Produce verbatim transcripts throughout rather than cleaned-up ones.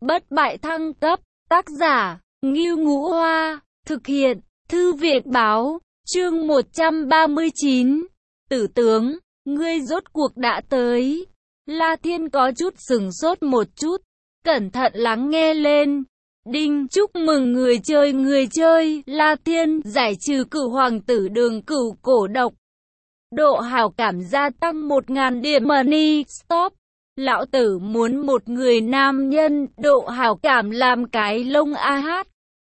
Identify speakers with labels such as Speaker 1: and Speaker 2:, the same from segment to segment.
Speaker 1: bất bại thăng cấp, tác giả, Ngưu Ngũ Hoa, thực hiện, Thư viện Báo, chương một trăm ba mươi chín, Tử tướng, ngươi rốt cuộc đã tới. La Thiên có chút sừng sốt một chút, cẩn thận lắng nghe lên. Đinh, chúc mừng người chơi người chơi, La Thiên, giải trừ cửu hoàng tử đường cửu cổ độc. Độ hảo cảm gia tăng một nghìn điểm money, stop. Lão tử muốn một người nam nhân, độ hảo cảm làm cái lông a hát.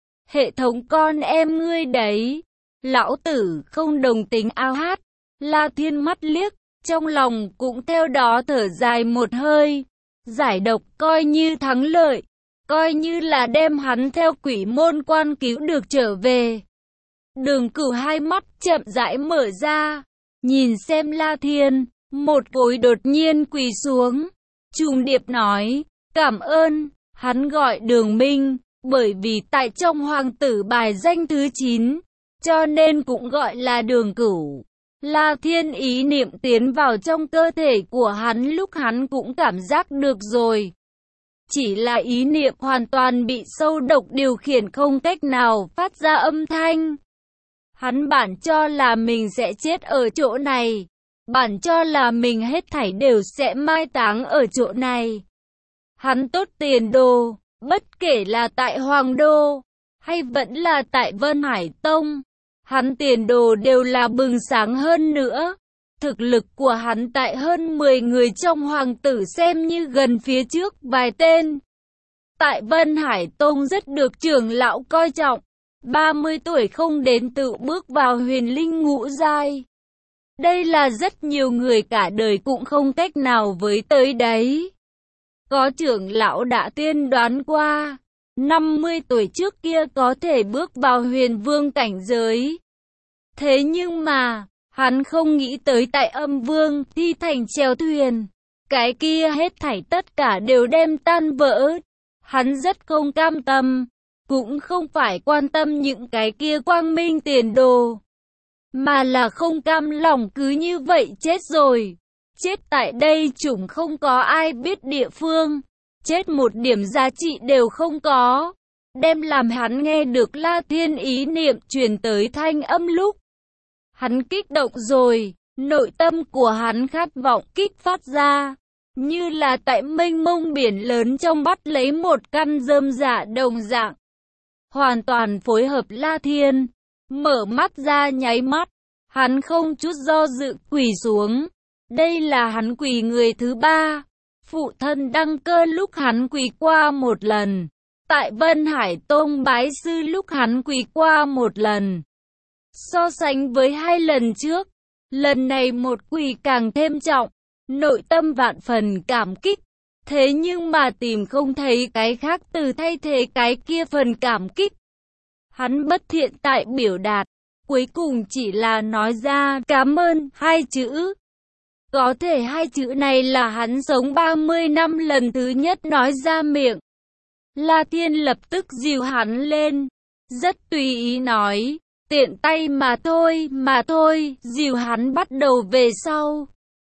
Speaker 1: Hệ thống con em ngươi đấy. Lão tử không đồng tính a hát. La Thiên mắt liếc, trong lòng cũng theo đó thở dài một hơi. Giải độc coi như thắng lợi, coi như là đem hắn theo quỷ môn quan cứu được trở về. Đường Cửu hai mắt chậm rãi mở ra, nhìn xem La Thiên, một gối đột nhiên quỳ xuống, trùng điệp nói, cảm ơn. Hắn gọi Đường Minh, bởi vì tại trong hoàng tử bài danh thứ chín, cho nên cũng gọi là Đường Cửu. La Thiên ý niệm tiến vào trong cơ thể của hắn lúc hắn cũng cảm giác được rồi. Chỉ là ý niệm hoàn toàn bị sâu độc điều khiển, không cách nào phát ra âm thanh. Hắn bản cho là mình sẽ chết ở chỗ này. Bản cho là mình hết thảy đều sẽ mai táng ở chỗ này. Hắn tốt tiền đồ, bất kể là tại Hoàng Đô, hay vẫn là tại Vân Hải Tông. Hắn tiền đồ đều là bừng sáng hơn nữa. Thực lực của hắn tại hơn mười người trong hoàng tử xem như gần phía trước vài tên. Tại Vân Hải Tông rất được trưởng lão coi trọng. ba mươi tuổi không đến tự bước vào huyền linh ngũ giai. Đây là rất nhiều người cả đời cũng không cách nào với tới đấy. Có trưởng lão đã tiên đoán qua, năm mươi tuổi trước kia có thể bước vào huyền vương cảnh giới. Thế nhưng mà, hắn không nghĩ tới tại âm vương thi thành chèo thuyền. Cái kia hết thảy tất cả đều đem tan vỡ. Hắn rất không cam tâm, cũng không phải quan tâm những cái kia quang minh tiền đồ, mà là không cam lòng cứ như vậy chết rồi. Chết tại đây chủng không có ai biết địa phương. Chết một điểm giá trị đều không có. Đem làm hắn nghe được La Thiên ý niệm truyền tới thanh âm lúc. Hắn kích động rồi, nội tâm của hắn khát vọng kích phát ra. Như là tại mênh mông biển lớn trong bắt lấy một căn rơm rạ đồng dạng. Hoàn toàn phối hợp La Thiên. Mở mắt ra nháy mắt. Hắn không chút do dự quỳ xuống. Đây là hắn quỳ người thứ ba. Phụ thân đăng cơ lúc hắn quỳ qua một lần. Tại Vân Hải Tông bái sư lúc hắn quỳ qua một lần. So sánh với hai lần trước, lần này một quỳ càng thêm trọng. Nội tâm vạn phần cảm kích. Thế nhưng mà tìm không thấy cái khác từ thay thế cái kia phần cảm kích. Hắn bất thiện tại biểu đạt. Cuối cùng chỉ là nói ra cảm ơn hai chữ. Có thể hai chữ này là hắn sống ba mươi năm lần thứ nhất nói ra miệng. La Thiên lập tức dìu hắn lên. Rất tùy ý nói. Tiện tay mà thôi, mà thôi, dìu hắn bắt đầu về sau.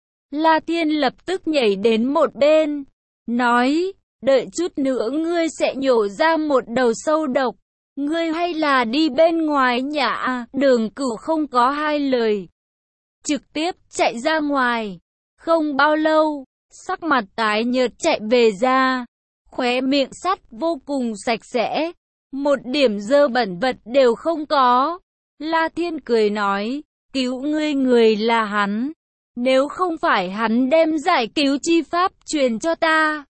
Speaker 1: La Thiên lập tức nhảy đến một bên. Nói, đợi chút nữa ngươi sẽ nhổ ra một đầu sâu độc. Ngươi hay là đi bên ngoài nhà à? Đường Cửu không có hai lời. Trực tiếp chạy ra ngoài. Không bao lâu, sắc mặt tái nhợt chạy về ra. Khóe miệng sắt vô cùng sạch sẽ. Một điểm dơ bẩn vật đều không có. La Thiên cười nói, cứu ngươi người là hắn. Nếu không phải hắn đem giải cứu chi pháp truyền cho ta,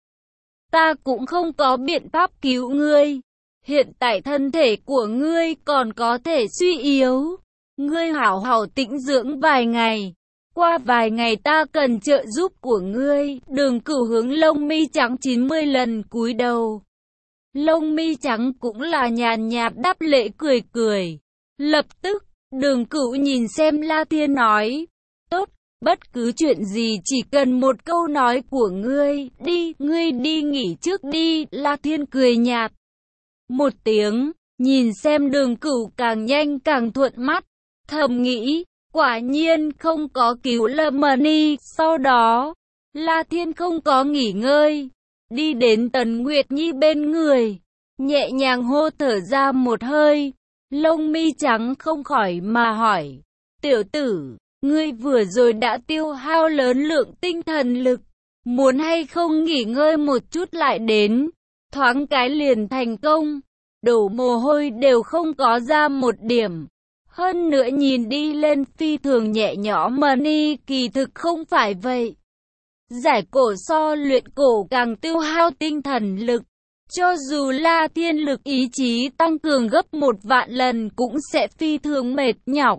Speaker 1: ta cũng không có biện pháp cứu ngươi. Hiện tại thân thể của ngươi còn có thể suy yếu. Ngươi hảo hảo tĩnh dưỡng vài ngày. Qua vài ngày ta cần trợ giúp của ngươi. Đường Cửu hướng lông mi trắng chín mươi lần cúi đầu. Lông mi trắng cũng là nhàn nhạt đáp lễ cười cười. Lập tức, Đường Cửu nhìn xem La Thiên nói, tốt, bất cứ chuyện gì chỉ cần một câu nói của ngươi, đi, ngươi đi nghỉ trước đi. La Thiên cười nhạt một tiếng, nhìn xem Đường Cửu càng nhanh càng thuận mắt, thầm nghĩ, quả nhiên không có cứu Lâm Mani. Sau đó, La Thiên không có nghỉ ngơi, đi đến Tần Nguyệt Nhi bên người, nhẹ nhàng hô thở ra một hơi, lông mi trắng không khỏi mà hỏi, tiểu tử, ngươi vừa rồi đã tiêu hao lớn lượng tinh thần lực, muốn hay không nghỉ ngơi một chút lại đến, thoáng cái liền thành công, đổ mồ hôi đều không có ra một điểm. Hơn nữa nhìn đi lên phi thường nhẹ nhõm mà ni kỳ thực không phải vậy. Giải cổ so luyện cổ càng tiêu hao tinh thần lực. Cho dù La Thiên lực ý chí tăng cường gấp một vạn lần cũng sẽ phi thường mệt nhọc.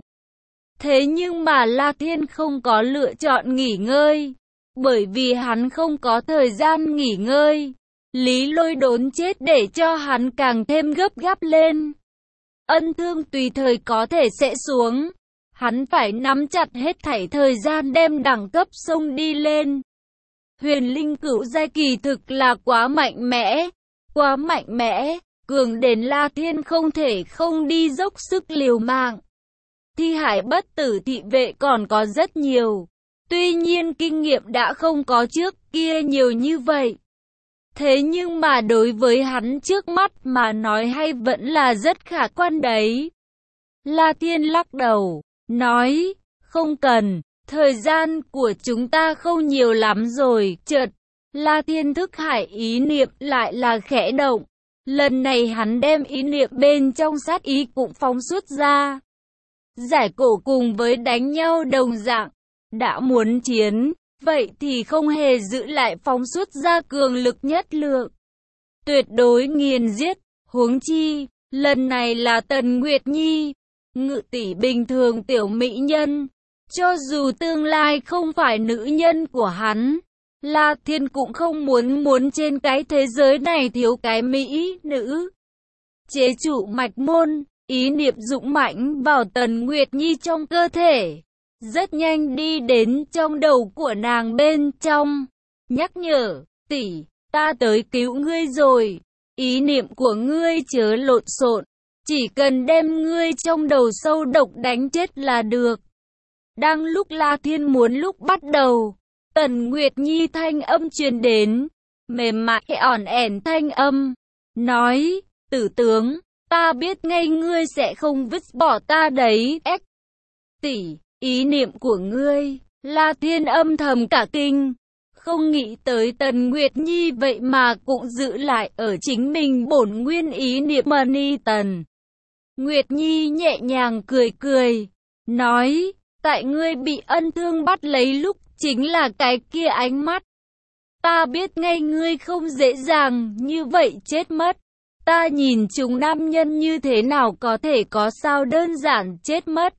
Speaker 1: Thế nhưng mà La Thiên không có lựa chọn nghỉ ngơi. Bởi vì hắn không có thời gian nghỉ ngơi. Lý Lôi đốn chết để cho hắn càng thêm gấp gáp lên. Ân thương tùy thời có thể sẽ xuống. Hắn phải nắm chặt hết thảy thời gian đem đẳng cấp xông đi lên. Huyền linh cửu giai kỳ thực là quá mạnh mẽ. Quá mạnh mẽ, cường đến La Thiên không thể không đi dốc sức liều mạng. Thi hải bất tử thị vệ còn có rất nhiều. Tuy nhiên kinh nghiệm đã không có trước kia nhiều như vậy. Thế nhưng mà đối với hắn trước mắt mà nói hay vẫn là rất khả quan đấy. La Thiên lắc đầu, nói, không cần, thời gian của chúng ta không nhiều lắm rồi. Chợt, La Thiên thức hải ý niệm lại là khẽ động. Lần này hắn đem ý niệm bên trong sát ý cũng phóng xuất ra. Giải cổ cùng với đánh nhau đồng dạng, đã muốn chiến. Vậy thì không hề giữ lại phóng xuất ra cường lực nhất lượng. Tuyệt đối nghiền giết, huống chi, lần này là Tần Nguyệt Nhi, ngự tỷ bình thường tiểu mỹ nhân. Cho dù tương lai không phải nữ nhân của hắn, La Thiên cũng không muốn muốn trên cái thế giới này thiếu cái mỹ nữ. Chế trụ mạch môn, ý niệm dũng mãnh vào Tần Nguyệt Nhi trong cơ thể. Rất nhanh đi đến trong đầu của nàng bên trong. Nhắc nhở, tỷ, ta tới cứu ngươi rồi. Ý niệm của ngươi chớ lộn xộn. Chỉ cần đem ngươi trong đầu sâu độc đánh chết là được. Đang lúc La Thiên muốn lúc bắt đầu, Tần Nguyệt Nhi thanh âm truyền đến. Mềm mại ỏn ẻn thanh âm. Nói, tử tướng, ta biết ngay ngươi sẽ không vứt bỏ ta đấy. Ếch, tỷ. Ý niệm của ngươi, La Thiên âm thầm cả kinh, không nghĩ tới Tần Nguyệt Nhi vậy mà cũng giữ lại ở chính mình bổn nguyên ý niệm mà ni tần. Nguyệt Nhi nhẹ nhàng cười cười, nói, tại ngươi bị ân thương bắt lấy lúc chính là cái kia ánh mắt. Ta biết ngay ngươi không dễ dàng như vậy chết mất. Ta nhìn chúng nam nhân như thế nào có thể có sao đơn giản chết mất.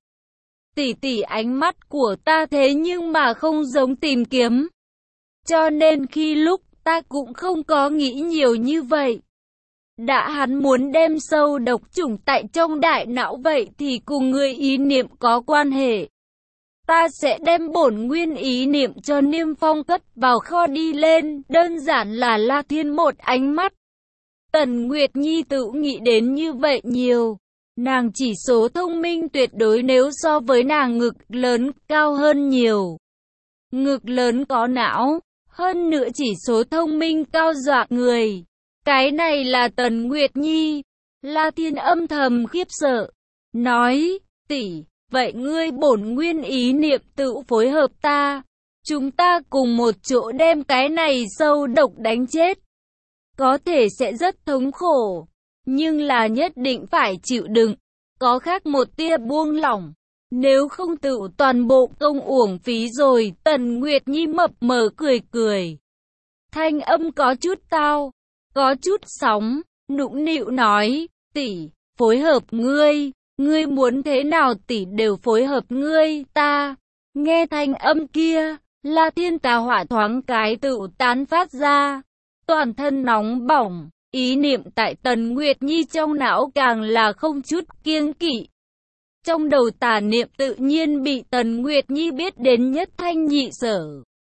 Speaker 1: Tỷ tỷ ánh mắt của ta thế nhưng mà không giống tìm kiếm. Cho nên khi lúc ta cũng không có nghĩ nhiều như vậy. Đã hắn muốn đem sâu độc chủng tại trong đại não vậy thì cùng người ý niệm có quan hệ. Ta sẽ đem bổn nguyên ý niệm cho Niêm Phong cất vào kho đi lên, đơn giản là La Thiên một ánh mắt. Tần Nguyệt Nhi tự nghĩ đến như vậy nhiều. Nàng chỉ số thông minh tuyệt đối nếu so với nàng ngực lớn cao hơn nhiều. Ngực lớn có não, hơn nữa chỉ số thông minh cao dọa người. Cái này là Tần Nguyệt Nhi. La Thiên âm thầm khiếp sợ. Nói, tỷ, vậy ngươi bổn nguyên ý niệm tự phối hợp ta. Chúng ta cùng một chỗ đem cái này sâu độc đánh chết. Có thể sẽ rất thống khổ. Nhưng là nhất định phải chịu đựng, có khác một tia buông lỏng, nếu không tự toàn bộ công uổng phí rồi. Tần Nguyệt Nhi mập mờ cười cười. Thanh âm có chút tao, có chút sóng, nũng nịu nói, tỷ, phối hợp ngươi, ngươi muốn thế nào tỷ đều phối hợp ngươi, ta. Nghe thanh âm kia, La Thiên tà hỏa thoáng cái tự tán phát ra, toàn thân nóng bỏng. Ý niệm tại Tần Nguyệt Nhi trong não càng là không chút kiêng kỵ. Trong đầu tà niệm tự nhiên bị Tần Nguyệt Nhi biết đến nhất thanh nhị sở.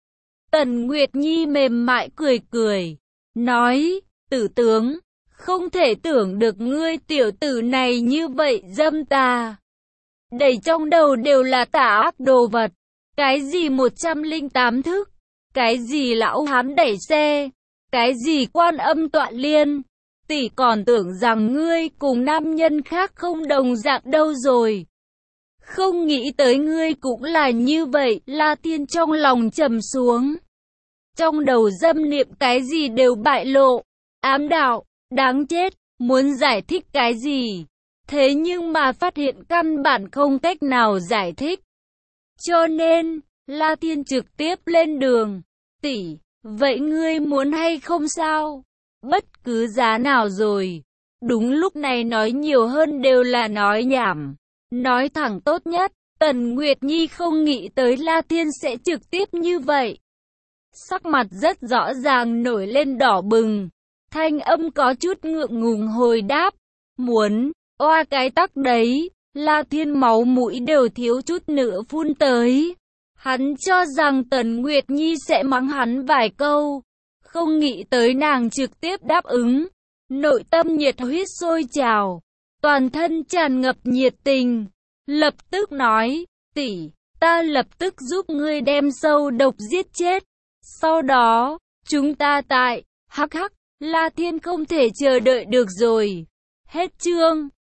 Speaker 1: Tần Nguyệt Nhi mềm mại cười cười, nói, tử tướng, không thể tưởng được ngươi tiểu tử này như vậy dâm tà. Đầy trong đầu đều là tà ác đồ vật, cái gì một trăm linh tám thức, cái gì lão hán đẩy xe. Cái gì Quan Âm Tọa Liên? Tỷ còn tưởng rằng ngươi cùng nam nhân khác không đồng dạng đâu rồi. Không nghĩ tới ngươi cũng là như vậy. La Tiên trong lòng trầm xuống. Trong đầu dâm niệm cái gì đều bại lộ. Ám đạo, đáng chết, muốn giải thích cái gì? Thế nhưng mà phát hiện căn bản không cách nào giải thích. Cho nên, La Tiên trực tiếp lên đường. Tỷ, vậy ngươi muốn hay không sao? Bất cứ giá nào rồi. Đúng lúc này nói nhiều hơn đều là nói nhảm. Nói thẳng tốt nhất, Tần Nguyệt Nhi không nghĩ tới La Tiên sẽ trực tiếp như vậy. Sắc mặt rất rõ ràng nổi lên đỏ bừng. Thanh âm có chút ngượng ngùng hồi đáp. Muốn, oa cái tắc đấy. La Tiên máu mũi đều thiếu chút nữa phun tới. Hắn cho rằng Tần Nguyệt Nhi sẽ mắng hắn vài câu. Không nghĩ tới nàng trực tiếp đáp ứng. Nội tâm nhiệt huyết sôi trào. Toàn thân tràn ngập nhiệt tình. Lập tức nói, tỷ, ta lập tức giúp ngươi đem sâu độc giết chết. Sau đó, chúng ta tại, hắc hắc, La Thiên không thể chờ đợi được rồi. Hết chương.